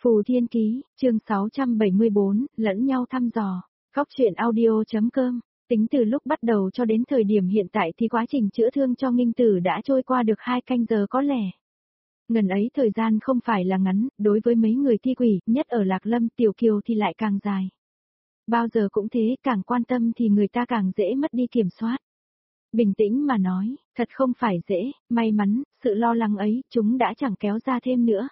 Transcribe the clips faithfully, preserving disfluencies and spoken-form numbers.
Phù Thiên Ký, chương sáu trăm bảy mươi bốn, lẫn nhau thăm dò. Góc truyện audio.com. Tính từ lúc bắt đầu cho đến thời điểm hiện tại thì quá trình chữa thương cho Nghinh Tử đã trôi qua được hai canh giờ có lẽ. Ngần ấy thời gian không phải là ngắn, đối với mấy người thi quỷ, nhất ở Lạc Lâm Tiểu Kiều thì lại càng dài. Bao giờ cũng thế, càng quan tâm thì người ta càng dễ mất đi kiểm soát. Bình tĩnh mà nói, thật không phải dễ, may mắn, sự lo lắng ấy, chúng đã chẳng kéo ra thêm nữa.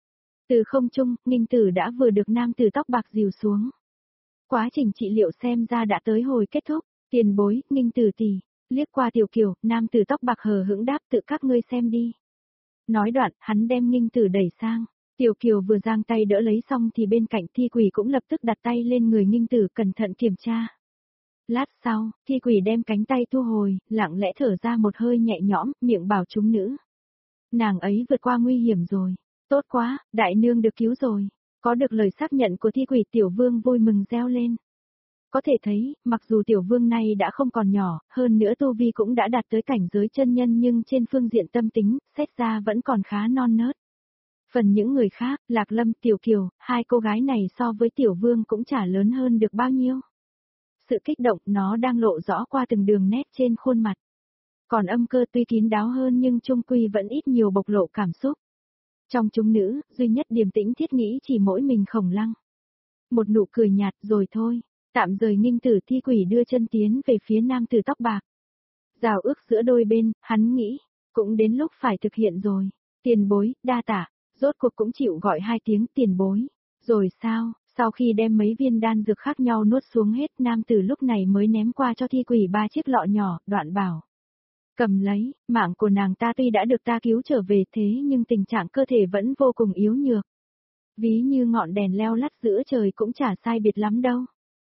Từ không trung, Nghinh Tử đã vừa được nam tử tóc bạc dìu xuống. Quá trình trị liệu xem ra đã tới hồi kết thúc, tiền bối, Nghinh Tử tỷ, liếc qua Tiểu Kiều, nam tử tóc bạc hờ hững đáp tự các ngươi xem đi. Nói đoạn, hắn đem Nghinh Tử đẩy sang, Tiểu Kiều vừa giang tay đỡ lấy xong thì bên cạnh thi quỷ cũng lập tức đặt tay lên người Nghinh Tử cẩn thận kiểm tra. Lát sau, thi quỷ đem cánh tay thu hồi, lặng lẽ thở ra một hơi nhẹ nhõm, miệng bảo chúng nữ. Nàng ấy vượt qua nguy hiểm rồi. Tốt quá, đại nương được cứu rồi. Có được lời xác nhận của thi quỷ tiểu vương vui mừng reo lên. Có thể thấy, mặc dù tiểu vương này đã không còn nhỏ, hơn nữa tu vi cũng đã đạt tới cảnh giới chân nhân nhưng trên phương diện tâm tính, xét ra vẫn còn khá non nớt. Phần những người khác, Lạc Lâm, Tiểu Kiều, hai cô gái này so với tiểu vương cũng chả lớn hơn được bao nhiêu. Sự kích động nó đang lộ rõ qua từng đường nét trên khuôn mặt. Còn âm cơ tuy kín đáo hơn nhưng chung quy vẫn ít nhiều bộc lộ cảm xúc. Trong chúng nữ, duy nhất điềm tĩnh thiết nghĩ chỉ mỗi mình Khổng Lăng. Một nụ cười nhạt rồi thôi, tạm rời Nghinh Tử thi quỷ đưa chân tiến về phía nam tử tóc bạc. Rào ước giữa đôi bên, hắn nghĩ, cũng đến lúc phải thực hiện rồi. Tiền bối, đa tạ, rốt cuộc cũng chịu gọi hai tiếng tiền bối. Rồi sao, sau khi đem mấy viên đan dược khác nhau nuốt xuống hết, nam tử lúc này mới ném qua cho thi quỷ ba chiếc lọ nhỏ, đoạn bảo. Cầm lấy, mạng của nàng ta tuy đã được ta cứu trở về thế nhưng tình trạng cơ thể vẫn vô cùng yếu nhược. Ví như ngọn đèn leo lắt giữa trời cũng chả sai biệt lắm đâu.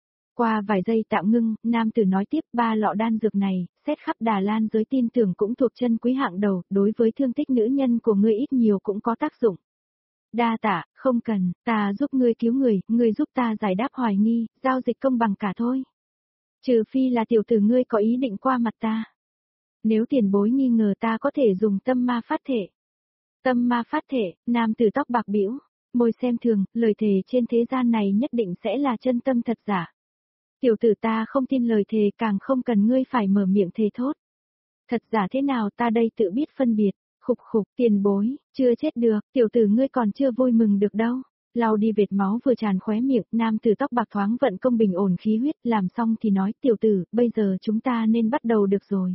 Qua vài giây tạm ngưng, nam tử nói tiếp ba lọ đan dược này, xét khắp Đà Lan giới tin tưởng cũng thuộc chân quý hạng đầu, đối với thương tích nữ nhân của ngươi ít nhiều cũng có tác dụng. Đa tạ, không cần, ta giúp ngươi cứu người, ngươi giúp ta giải đáp hoài nghi, giao dịch công bằng cả thôi. Trừ phi là tiểu tử ngươi có ý định qua mặt ta. Nếu tiền bối nghi ngờ ta có thể dùng tâm ma phát thể. Tâm ma phát thể, nam tử tóc bạc bĩu, môi xem thường, lời thề trên thế gian này nhất định sẽ là chân tâm thật giả. Tiểu tử ta không tin lời thề càng không cần ngươi phải mở miệng thề thốt. Thật giả thế nào ta đây tự biết phân biệt, khục khục tiền bối, chưa chết được, tiểu tử ngươi còn chưa vui mừng được đâu. Lau đi vệt máu vừa tràn khóe miệng, nam tử tóc bạc thoáng vận công bình ổn khí huyết, làm xong thì nói tiểu tử, bây giờ chúng ta nên bắt đầu được rồi.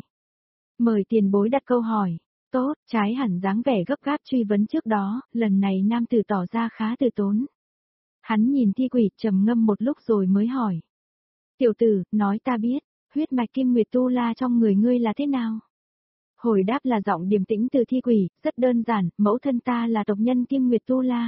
Mời tiền bối đặt câu hỏi. Tốt, trái hẳn dáng vẻ gấp gáp truy vấn trước đó, lần này nam tử tỏ ra khá từ tốn. Hắn nhìn thi quỷ trầm ngâm một lúc rồi mới hỏi. Tiểu tử, nói ta biết, huyết mạch kim nguyệt tu la trong người ngươi là thế nào? Hồi đáp là giọng điềm tĩnh từ thi quỷ, rất đơn giản, mẫu thân ta là tộc nhân kim nguyệt tu la.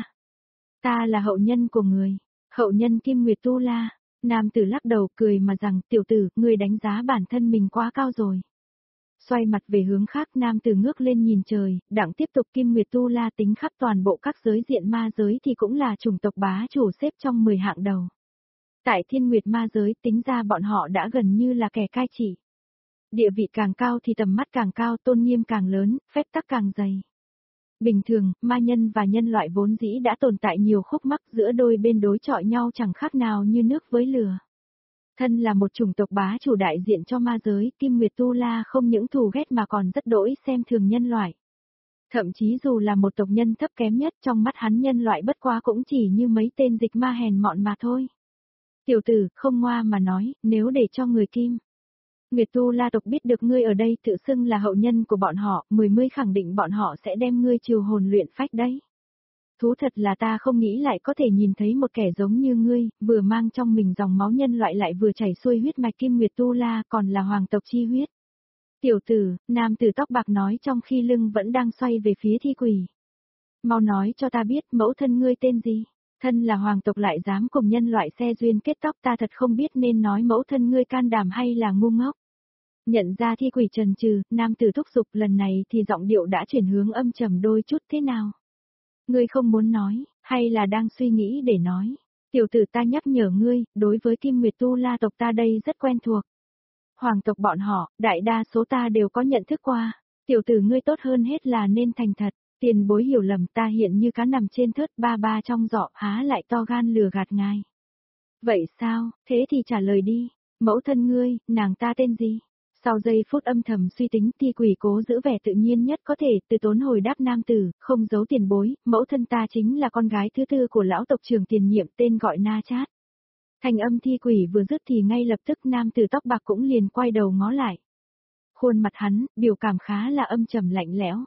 Ta là hậu nhân của người, hậu nhân kim nguyệt tu la. Nam tử lắc đầu cười mà rằng tiểu tử, ngươi đánh giá bản thân mình quá cao rồi. Xoay mặt về hướng khác nam tử ngước lên nhìn trời, đặng tiếp tục kim nguyệt tu la tính khắp toàn bộ các giới diện ma giới thì cũng là chủng tộc bá chủ xếp trong mười hạng đầu. Tại thiên nguyệt ma giới tính ra bọn họ đã gần như là kẻ cai trị. Địa vị càng cao thì tầm mắt càng cao, tôn nghiêm càng lớn, phép tắc càng dày. Bình thường, ma nhân và nhân loại vốn dĩ đã tồn tại nhiều khúc mắc giữa đôi bên đối chọi nhau chẳng khác nào như nước với lửa. Thân là một chủng tộc bá chủ đại diện cho ma giới, Kim Nguyệt Tu La không những thù ghét mà còn rất đỗi xem thường nhân loại. Thậm chí dù là một tộc nhân thấp kém nhất trong mắt hắn nhân loại bất quá cũng chỉ như mấy tên dịch ma hèn mọn mà thôi. Tiểu tử, không ngoa mà nói, nếu để cho người Kim Nguyệt Tu La tộc biết được ngươi ở đây tự xưng là hậu nhân của bọn họ, mười mươi khẳng định bọn họ sẽ đem ngươi trừ hồn luyện phách đấy. Thú thật là ta không nghĩ lại có thể nhìn thấy một kẻ giống như ngươi, vừa mang trong mình dòng máu nhân loại lại vừa chảy xuôi huyết mạch Kim Nguyệt Tu La còn là hoàng tộc chi huyết. Tiểu tử, nam tử tóc bạc nói trong khi lưng vẫn đang xoay về phía thi quỷ. Mau nói cho ta biết mẫu thân ngươi tên gì, thân là hoàng tộc lại dám cùng nhân loại xe duyên kết tóc, ta thật không biết nên nói mẫu thân ngươi can đảm hay là ngu ngốc. Nhận ra thi quỷ trần trừ, nam tử thúc giục lần này thì giọng điệu đã chuyển hướng âm trầm đôi chút thế nào. Ngươi không muốn nói, hay là đang suy nghĩ để nói? Tiểu tử ta nhắc nhở ngươi, đối với Kim Nguyệt Tu La tộc ta đây rất quen thuộc. Hoàng tộc bọn họ, đại đa số ta đều có nhận thức qua. Tiểu tử ngươi tốt hơn hết là nên thành thật. Tiền bối hiểu lầm, ta hiện như cá nằm trên thớt, ba ba trong giỏ, há lại to gan lừa gạt ngài. Vậy sao, thế thì trả lời đi, mẫu thân ngươi, nàng ta tên gì? Sau giây phút âm thầm suy tính, Thi Quỷ cố giữ vẻ tự nhiên nhất có thể, từ tốn hồi đáp nam tử, không giấu tiền bối, mẫu thân ta chính là con gái thứ tư của lão tộc trưởng tiền nhiệm, tên gọi Na Chát. Thành âm Thi Quỷ vừa dứt thì ngay lập tức nam tử tóc bạc cũng liền quay đầu ngó lại. Khuôn mặt hắn, biểu cảm khá là âm trầm lạnh lẽo.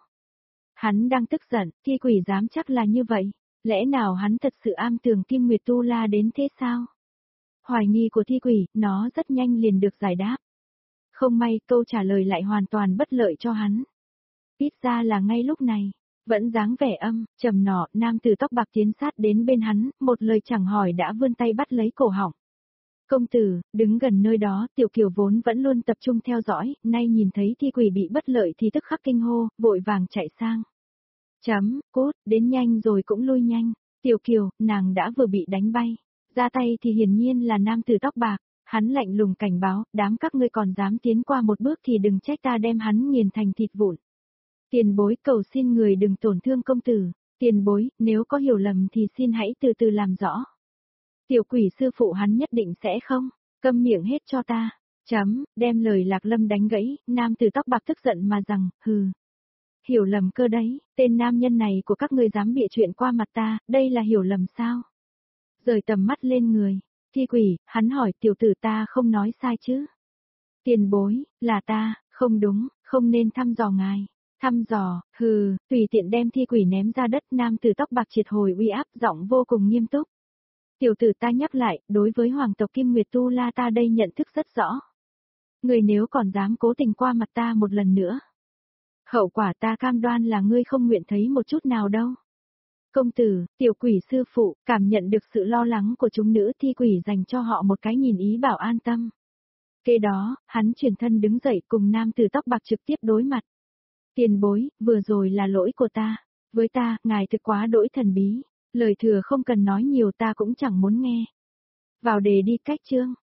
Hắn đang tức giận, Thi Quỷ dám chắc là như vậy, lẽ nào hắn thật sự am tường Kim Nguyệt Tu La đến thế sao? Hoài nghi của Thi Quỷ, nó rất nhanh liền được giải đáp. Không may, câu trả lời lại hoàn toàn bất lợi cho hắn. Ít ra là ngay lúc này, vẫn dáng vẻ âm, trầm nọ, nam tử tóc bạc tiến sát đến bên hắn, một lời chẳng hỏi đã vươn tay bắt lấy cổ họng. Công tử, đứng gần nơi đó, Tiểu Kiều vốn vẫn luôn tập trung theo dõi, nay nhìn thấy Thi Quỷ bị bất lợi thì tức khắc kinh hô, vội vàng chạy sang. Chấm, cốt, đến nhanh rồi cũng lui nhanh. Tiểu Kiều, nàng đã vừa bị đánh bay. Ra tay thì hiển nhiên là nam tử tóc bạc. Hắn lạnh lùng cảnh báo, đám các ngươi còn dám tiến qua một bước thì đừng trách ta đem hắn nghiền thành thịt vụn. Tiền bối, cầu xin người đừng tổn thương công tử. Tiền bối, nếu có hiểu lầm thì xin hãy từ từ làm rõ. Tiểu Quỷ sư phụ hắn nhất định sẽ không, câm miệng hết cho ta. Chấm, đem lời Lạc Lâm đánh gãy, nam tử tóc bạc tức giận mà rằng, hừ. Hiểu lầm cơ đấy, tên nam nhân này của các ngươi dám bịa chuyện qua mặt ta, đây là hiểu lầm sao? Rời tầm mắt lên người. Thi Quỷ, hắn hỏi tiểu tử ta không nói sai chứ. Tiền bối, là ta, không đúng, không nên thăm dò ngài. Thăm dò, hừ, tùy tiện đem Thi Quỷ ném ra đất, nam tử tóc bạc triệt hồi uy áp, giọng vô cùng nghiêm túc. Tiểu tử ta nhắc lại, đối với hoàng tộc Kim Nguyệt Tu La ta đây nhận thức rất rõ. Người nếu còn dám cố tình qua mặt ta một lần nữa. Hậu quả ta cam đoan là ngươi không nguyện thấy một chút nào đâu. Công tử, Tiểu Quỷ sư phụ, cảm nhận được sự lo lắng của chúng nữ, Thi Quỷ dành cho họ một cái nhìn ý bảo an tâm. Kế đó, hắn chuyển thân đứng dậy cùng nam tử tóc bạc trực tiếp đối mặt. Tiền bối, vừa rồi là lỗi của ta. Với ta, ngài thực quá đỗi thần bí. Lời thừa không cần nói nhiều ta cũng chẳng muốn nghe. Vào đề đi, cách chương.